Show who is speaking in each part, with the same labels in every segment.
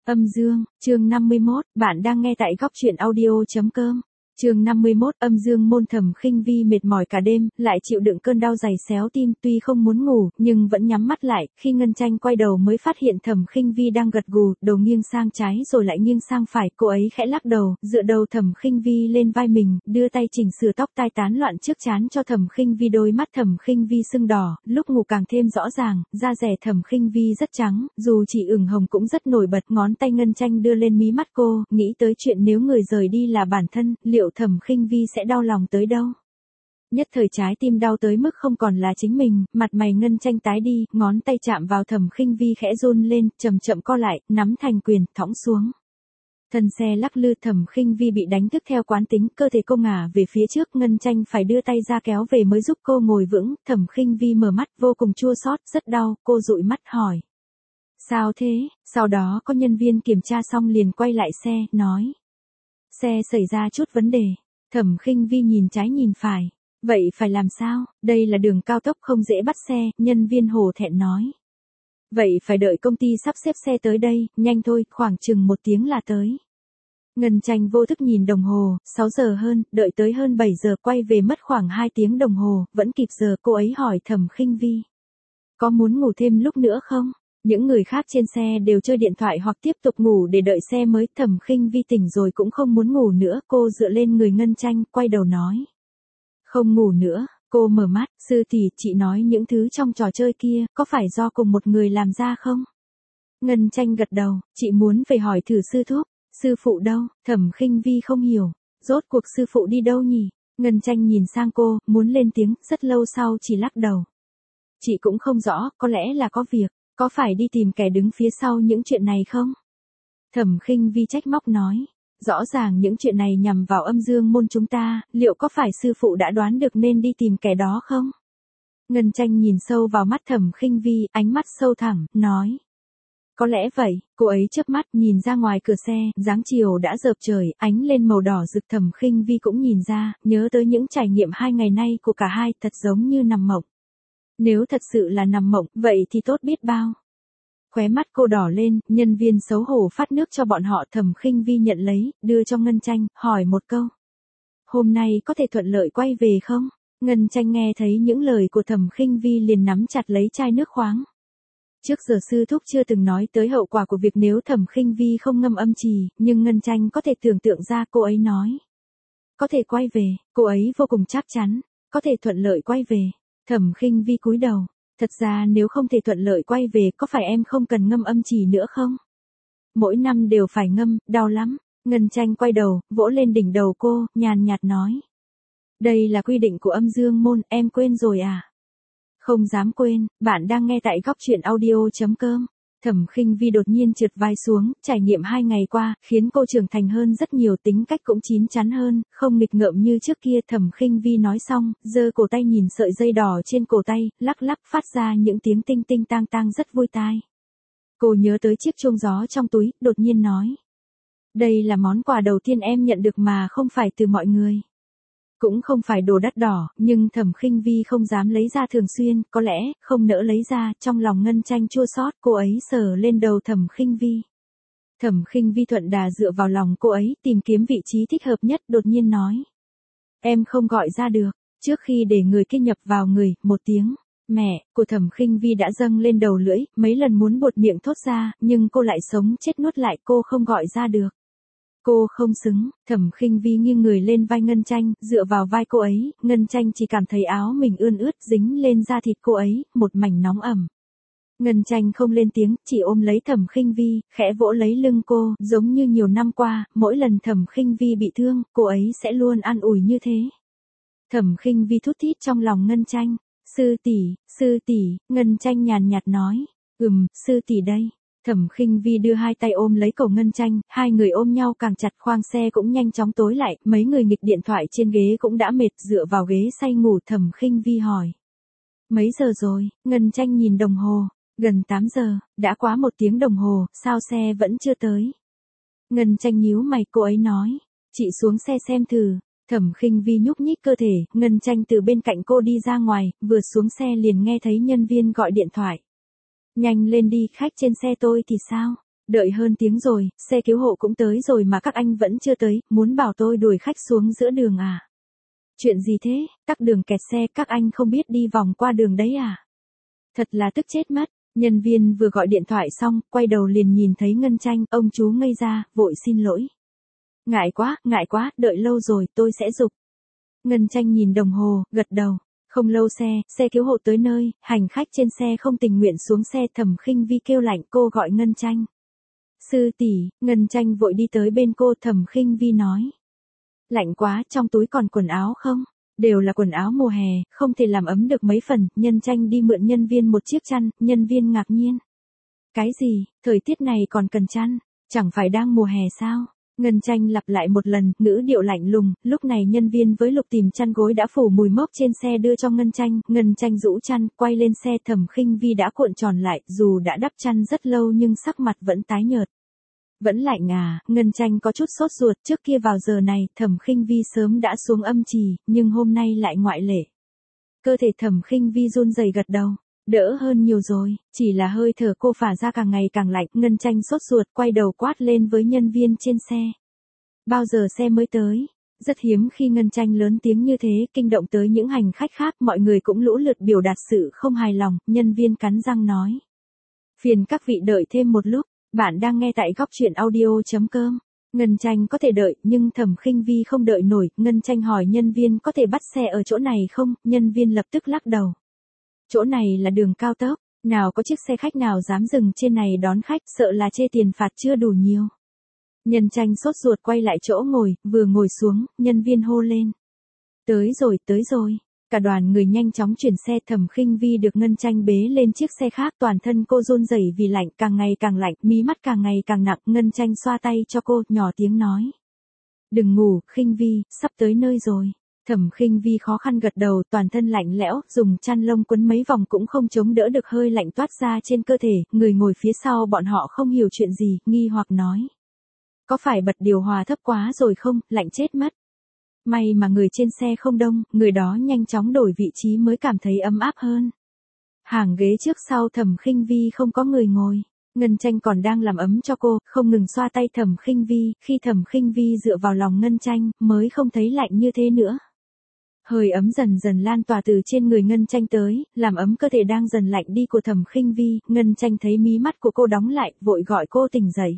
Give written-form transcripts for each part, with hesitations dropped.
Speaker 1: Âm dương, chương 51, bạn đang nghe tại góc truyện audio.com. Chương 51, âm dương môn. Thẩm Khinh Vi mệt mỏi cả đêm, lại chịu đựng cơn đau dày xéo tim, tuy không muốn ngủ, nhưng vẫn nhắm mắt lại, khi Ngân Tranh quay đầu mới phát hiện Thẩm Khinh Vi đang gật gù, đầu nghiêng sang trái rồi lại nghiêng sang phải, cô ấy khẽ lắc đầu, dựa đầu Thẩm Khinh Vi lên vai mình, đưa tay chỉnh sửa tóc tai tán loạn trước trán cho Thẩm Khinh Vi. Đôi mắt Thẩm Khinh Vi sưng đỏ, lúc ngủ càng thêm rõ ràng, da dẻ Thẩm Khinh Vi rất trắng, dù chỉ ửng hồng cũng rất nổi bật. Ngón tay Ngân Tranh đưa lên mí mắt cô, nghĩ tới chuyện nếu người rời đi là bản thân, liệu Thẩm Khinh Vi sẽ đau lòng tới đâu. Nhất thời trái tim đau tới mức không còn là chính mình, mặt mày Ngân Tranh tái đi, ngón tay chạm vào Thẩm Khinh Vi khẽ run lên, chậm chậm co lại, nắm thành quyền, thõng xuống. Thân xe lắc lư, Thẩm Khinh Vi bị đánh thức theo quán tính, cơ thể cô ngả về phía trước, Ngân Tranh phải đưa tay ra kéo về mới giúp cô ngồi vững. Thẩm Khinh Vi mở mắt vô cùng chua xót, rất đau, cô dụi mắt hỏi. Sao thế? Sau đó có nhân viên kiểm tra xong liền quay lại xe, nói. Xe xảy ra chút vấn đề. Thẩm Khinh Vi nhìn trái nhìn phải. Vậy phải làm sao? Đây là đường cao tốc không dễ bắt xe, nhân viên hổ thẹn nói. Vậy phải đợi công ty sắp xếp xe tới đây, nhanh thôi, khoảng chừng 1 tiếng là tới. Ngân Tranh vô thức nhìn đồng hồ, 6 giờ hơn, đợi tới hơn 7 giờ, quay về mất khoảng 2 tiếng đồng hồ, vẫn kịp giờ. Cô ấy hỏi Thẩm Khinh Vi. Có muốn ngủ thêm lúc nữa không? Những người khác trên xe đều chơi điện thoại hoặc tiếp tục ngủ để đợi xe mới. Thẩm Khinh Vi tỉnh rồi cũng không muốn ngủ nữa, cô dựa lên người Ngân Tranh, quay đầu nói. Không ngủ nữa. Cô mở mắt, sư tỷ, chị nói những thứ trong trò chơi kia, có phải do cùng một người làm ra không? Ngân Tranh gật đầu, chị muốn về hỏi thử sư thúc. Sư phụ đâu? Thẩm Khinh Vi không hiểu. Rốt cuộc sư phụ đi đâu nhỉ? Ngân Tranh nhìn sang cô, muốn lên tiếng, rất lâu sau chỉ lắc đầu. Chị cũng không rõ, có lẽ là có việc. Có phải đi tìm kẻ đứng phía sau những chuyện này không? Thẩm Khinh Vi trách móc nói. Rõ ràng những chuyện này nhằm vào âm dương môn chúng ta, liệu có phải sư phụ đã đoán được nên đi tìm kẻ đó không? Ngân Tranh nhìn sâu vào mắt Thẩm Khinh Vi, ánh mắt sâu thẳm, nói. Có lẽ vậy. Cô ấy chớp mắt nhìn ra ngoài cửa xe, dáng chiều đã rợp trời, ánh lên màu đỏ rực. Thẩm Khinh Vi cũng nhìn ra, nhớ tới những trải nghiệm 2 ngày nay của cả hai, thật giống như nằm mộng. Nếu thật sự là nằm mộng, vậy thì tốt biết bao. Khóe mắt cô đỏ lên, nhân viên xấu hổ phát nước cho bọn họ. Thẩm Khinh Vi nhận lấy, đưa cho Ngân Tranh, hỏi một câu. Hôm nay có thể thuận lợi quay về không? Ngân Tranh nghe thấy những lời của Thẩm Khinh Vi liền nắm chặt lấy chai nước khoáng. Trước giờ sư thúc chưa từng nói tới hậu quả của việc nếu Thẩm Khinh Vi không ngâm âm trì, nhưng Ngân Tranh có thể tưởng tượng ra. Cô ấy nói. Có thể quay về. Cô ấy vô cùng chắc chắn. Có thể thuận lợi quay về. Thẩm Khinh Vi cúi đầu. Thật ra nếu không thể thuận lợi quay về, có phải em không cần ngâm âm trì nữa không? Mỗi năm đều phải ngâm, đau lắm. Ngân Tranh quay đầu, vỗ lên đỉnh đầu cô, nhàn nhạt nói. Đây là quy định của âm dương môn, em quên rồi à? Không dám quên. Bạn đang nghe tại góc truyện audio.com. Thẩm Khinh Vi đột nhiên trượt vai xuống, trải nghiệm 2 ngày qua, khiến cô trưởng thành hơn rất nhiều, tính cách cũng chín chắn hơn, không nghịch ngợm như trước kia. Thẩm Khinh Vi nói xong, giơ cổ tay nhìn sợi dây đỏ trên cổ tay, lắc lắc phát ra những tiếng tinh tinh tang tang rất vui tai. Cô nhớ tới chiếc chuông gió trong túi, đột nhiên nói. Đây là món quà đầu tiên em nhận được mà không phải từ mọi người. Cũng không phải đồ đắt đỏ, nhưng Thẩm Khinh Vi không dám lấy ra thường xuyên, có lẽ không nỡ lấy ra. Trong lòng Ngân Tranh chua xót, cô ấy sờ lên đầu Thẩm Khinh Vi. Thẩm Khinh Vi thuận đà dựa vào lòng cô ấy, tìm kiếm vị trí thích hợp nhất, đột nhiên nói. Em không gọi ra được. Trước khi để người kia nhập vào người, một tiếng mẹ của Thẩm Khinh Vi đã dâng lên đầu lưỡi, mấy lần muốn buột miệng thốt ra, nhưng cô lại sống chết nuốt lại, cô không gọi ra được. Cô không xứng. Thẩm Khinh Vi nghiêng người lên vai Ngân Tranh, dựa vào vai cô ấy, Ngân Tranh chỉ cảm thấy áo mình ươn ướt dính lên da thịt cô ấy, một mảnh nóng ẩm. Ngân Tranh không lên tiếng, chỉ ôm lấy Thẩm Khinh Vi, khẽ vỗ lấy lưng cô, giống như nhiều năm qua, mỗi lần Thẩm Khinh Vi bị thương, cô ấy sẽ luôn an ủi như thế. Thẩm Khinh Vi thút thít trong lòng Ngân Tranh. Sư tỷ, Ngân Tranh nhàn nhạt nói. Sư tỷ đây. Thẩm Khinh Vi đưa 2 tay ôm lấy cổ Ngân Tranh, hai người ôm nhau càng chặt, khoang xe cũng nhanh chóng tối lại, mấy người nghịch điện thoại trên ghế cũng đã mệt, dựa vào ghế say ngủ. Thẩm Khinh Vi hỏi. Mấy giờ rồi? Ngân Tranh nhìn đồng hồ. Gần 8 giờ, đã quá 1 tiếng đồng hồ, sao xe vẫn chưa tới? Ngân Tranh nhíu mày, cô ấy nói. Chị xuống xe xem thử. Thẩm Khinh Vi nhúc nhích cơ thể, Ngân Tranh từ bên cạnh cô đi ra ngoài, vừa xuống xe liền nghe thấy nhân viên gọi điện thoại. Nhanh lên đi, khách trên xe tôi thì sao? Đợi hơn tiếng rồi, xe cứu hộ cũng tới rồi mà các anh vẫn chưa tới, muốn bảo tôi đuổi khách xuống giữa đường à? Chuyện gì thế, tắc đường kẹt xe, các anh không biết đi vòng qua đường đấy à? Thật là tức chết mất. Nhân viên vừa gọi điện thoại xong, quay đầu liền nhìn thấy Ngân Tranh, ông chú ngây ra, vội xin lỗi. Ngại quá, đợi lâu rồi, tôi sẽ giục. Ngân Tranh nhìn đồng hồ, gật đầu. Không lâu xe cứu hộ tới nơi, hành khách trên xe không tình nguyện xuống xe. Thẩm Khinh Vi kêu lạnh, cô gọi Ngân Tranh. Sư tỷ. Ngân Tranh vội đi tới bên cô. Thẩm Khinh Vi nói. Lạnh quá, trong túi còn quần áo không? Đều là quần áo mùa hè, không thể làm ấm được mấy phần. Nhân Tranh đi mượn nhân viên một chiếc chăn, nhân viên ngạc nhiên. Cái gì, thời tiết này còn cần chăn, chẳng phải đang mùa hè sao? Ngân Tranh lặp lại một lần, ngữ điệu lạnh lùng. Lúc này nhân viên với lục tìm chăn gối đã phủ mùi mốc trên xe đưa cho Ngân Tranh. Ngân Tranh rũ chăn, quay lên xe. Thẩm Khinh Vi đã cuộn tròn lại, dù đã đắp chăn rất lâu nhưng sắc mặt vẫn tái nhợt. Vẫn lạnh à? Ngân Tranh có chút sốt ruột. Trước kia vào giờ này, Thẩm Khinh Vi sớm đã xuống âm trì, nhưng hôm nay lại ngoại lệ. Cơ thể Thẩm Khinh Vi run rẩy gật đầu. Đỡ hơn nhiều rồi, chỉ là hơi thở cô phả ra càng ngày càng lạnh. Ngân Tranh sốt ruột, quay đầu quát lên với nhân viên trên xe. Bao giờ xe mới tới? Rất hiếm khi Ngân Tranh lớn tiếng như thế, kinh động tới những hành khách khác. Mọi người cũng lũ lượt biểu đạt sự không hài lòng. Nhân viên cắn răng nói. Phiền các vị đợi thêm một lúc. Bạn đang nghe tại góc truyện audio.com. Ngân Tranh có thể đợi, nhưng Thẩm Khinh Vi không đợi nổi. Ngân Tranh hỏi nhân viên có thể bắt xe ở chỗ này không? Nhân viên lập tức lắc đầu. Chỗ này là đường cao tốc, nào có chiếc xe khách nào dám dừng trên này đón khách, sợ là chê tiền phạt chưa đủ nhiều. Nhân Tranh sốt ruột quay lại chỗ ngồi, vừa ngồi xuống, nhân viên hô lên. Tới rồi. Cả đoàn người nhanh chóng chuyển xe. Thẩm Khinh Vi được Ngân Tranh bế lên chiếc xe khác, toàn thân cô run rẩy vì lạnh, càng ngày càng lạnh, mí mắt càng ngày càng nặng. Ngân Tranh xoa tay cho cô, nhỏ tiếng nói. Đừng ngủ, Khinh Vi, sắp tới nơi rồi. Thẩm Khinh Vi khó khăn gật đầu, toàn thân lạnh lẽo, dùng chăn lông quấn mấy vòng cũng không chống đỡ được hơi lạnh toát ra trên cơ thể. Người ngồi phía sau bọn họ không hiểu chuyện gì, nghi hoặc nói. Có phải bật điều hòa thấp quá rồi không, lạnh chết mất. May mà người trên xe không đông, người đó nhanh chóng đổi vị trí mới cảm thấy ấm áp hơn. Hàng ghế trước sau Thẩm Khinh Vi không có người ngồi. Ngân Tranh còn đang làm ấm cho cô, không ngừng xoa tay Thẩm Khinh Vi. Khi Thẩm Khinh Vi dựa vào lòng Ngân Tranh, mới không thấy lạnh như thế nữa. Hơi ấm dần dần lan tỏa từ trên người Ngân Tranh tới, làm ấm cơ thể đang dần lạnh đi của Thẩm Khinh Vi. Ngân Tranh thấy mí mắt của cô đóng lại, vội gọi cô tỉnh dậy.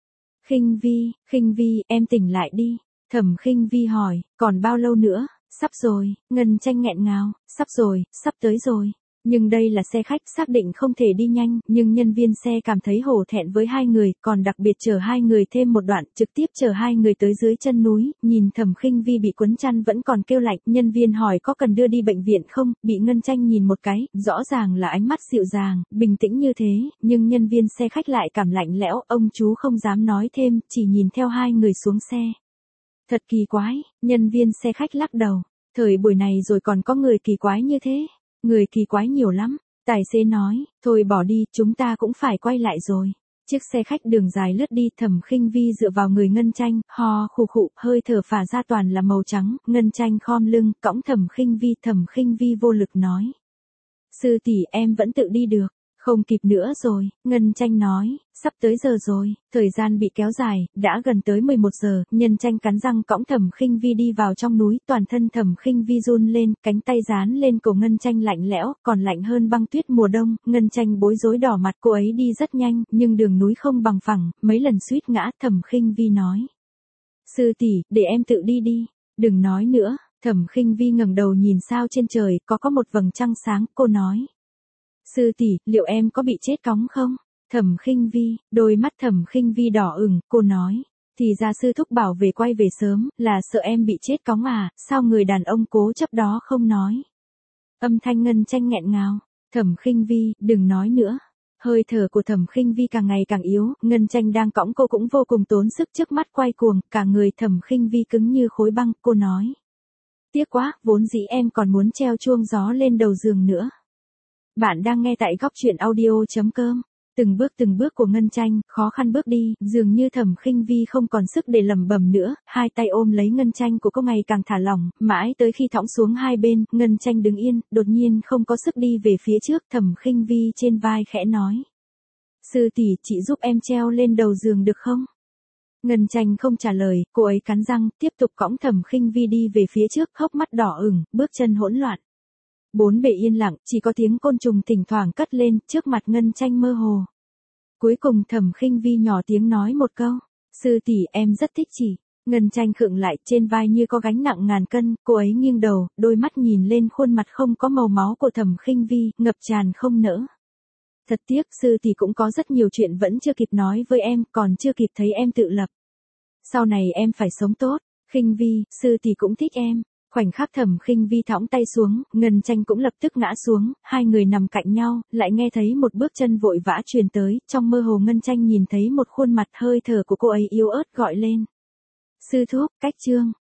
Speaker 1: Khinh Vi, em tỉnh lại đi. Thẩm Khinh Vi hỏi, còn bao lâu nữa? Sắp rồi. Ngân Tranh nghẹn ngào, sắp rồi, sắp tới rồi. Nhưng đây là xe khách, xác định không thể đi nhanh, nhưng nhân viên xe cảm thấy hổ thẹn với hai người, còn đặc biệt chở hai người thêm một đoạn, trực tiếp chở hai người tới dưới chân núi. Nhìn Thẩm Khinh Vi bị quấn chăn vẫn còn kêu lạnh, nhân viên hỏi có cần đưa đi bệnh viện không, bị Ngân Tranh nhìn một cái, rõ ràng là ánh mắt dịu dàng, bình tĩnh như thế, nhưng nhân viên xe khách lại cảm lạnh lẽo. Ông chú không dám nói thêm, chỉ nhìn theo hai người xuống xe. Thật kỳ quái, nhân viên xe khách lắc đầu. Thời buổi này rồi còn có người kỳ quái như thế. Người kỳ quái nhiều lắm. Tài xế nói, thôi bỏ đi, chúng ta cũng phải quay lại rồi. Chiếc xe khách đường dài lướt đi. Thẩm Khinh Vi dựa vào người Ngân Tranh, ho khụ khụ, hơi thở phả ra toàn là màu trắng. Ngân Tranh khom lưng, cõng Thẩm Khinh Vi. Thẩm Khinh Vi vô lực nói. Sư tỷ, em vẫn tự đi được. Không kịp nữa rồi, Ngân Tranh nói, sắp tới giờ rồi, thời gian bị kéo dài, đã gần tới 11 giờ. Nhân Tranh cắn răng cõng Thẩm Khinh Vi đi vào trong núi. Toàn thân Thẩm Khinh Vi run lên, cánh tay dán lên cổ Ngân Tranh lạnh lẽo, còn lạnh hơn băng tuyết mùa đông. Ngân Tranh bối rối đỏ mặt. Cô ấy đi rất nhanh, nhưng đường núi không bằng phẳng, mấy lần suýt ngã. Thẩm Khinh Vi nói. Sư tỷ, để em tự đi đi, đừng nói nữa. Thẩm Khinh Vi ngẩng đầu nhìn sao trên trời, có một vầng trăng sáng. Cô nói. Sư tỷ, liệu em có bị chết cóng không? Thẩm Khinh Vi, đôi mắt Thẩm Khinh Vi đỏ ửng, cô nói. Thì ra sư thúc bảo về quay về sớm, là sợ em bị chết cóng à, sao người đàn ông cố chấp đó không nói. Âm thanh Ngân Tranh nghẹn ngào. Thẩm Khinh Vi, đừng nói nữa. Hơi thở của Thẩm Khinh Vi càng ngày càng yếu, Ngân Tranh đang cõng cô cũng vô cùng tốn sức, trước mắt quay cuồng, cả người Thẩm Khinh Vi cứng như khối băng. Cô nói. Tiếc quá, vốn dĩ em còn muốn treo chuông gió lên đầu giường nữa. Bạn đang nghe tại góc truyện audio.com. Từng bước của Ngân Tranh, khó khăn bước đi, dường như Thẩm Khinh Vi không còn sức để lẩm bẩm nữa, hai tay ôm lấy Ngân Tranh của cô ngày càng thả lỏng, mãi tới khi thõng xuống hai bên, Ngân Tranh đứng yên, đột nhiên không có sức đi về phía trước. Thẩm Khinh Vi trên vai khẽ nói. Sư tỷ, chị giúp em treo lên đầu giường được không? Ngân Tranh không trả lời, cô ấy cắn răng, tiếp tục cõng Thẩm Khinh Vi đi về phía trước, hốc mắt đỏ ửng, bước chân hỗn loạn. Bốn bề yên lặng, chỉ có tiếng côn trùng thỉnh thoảng cất lên, trước mặt Ngân Tranh mơ hồ. Cuối cùng Thẩm Khinh Vi nhỏ tiếng nói một câu, sư tỷ, em rất thích chị. Ngân Tranh khựng lại, trên vai như có gánh nặng ngàn cân, cô ấy nghiêng đầu, đôi mắt nhìn lên khuôn mặt không có màu máu của Thẩm Khinh Vi, ngập tràn không nỡ. Thật tiếc, sư tỷ cũng có rất nhiều chuyện vẫn chưa kịp nói với em, còn chưa kịp thấy em tự lập. Sau này em phải sống tốt. Khinh Vi, sư tỷ cũng thích em. Khoảnh khắc Thẩm Khinh Vi thõng tay xuống, Ngân Tranh cũng lập tức ngã xuống, hai người nằm cạnh nhau, lại nghe thấy một bước chân vội vã truyền tới, trong mơ hồ Ngân Tranh nhìn thấy một khuôn mặt, hơi thở của cô ấy yếu ớt gọi lên. Sư thúc, cách chương.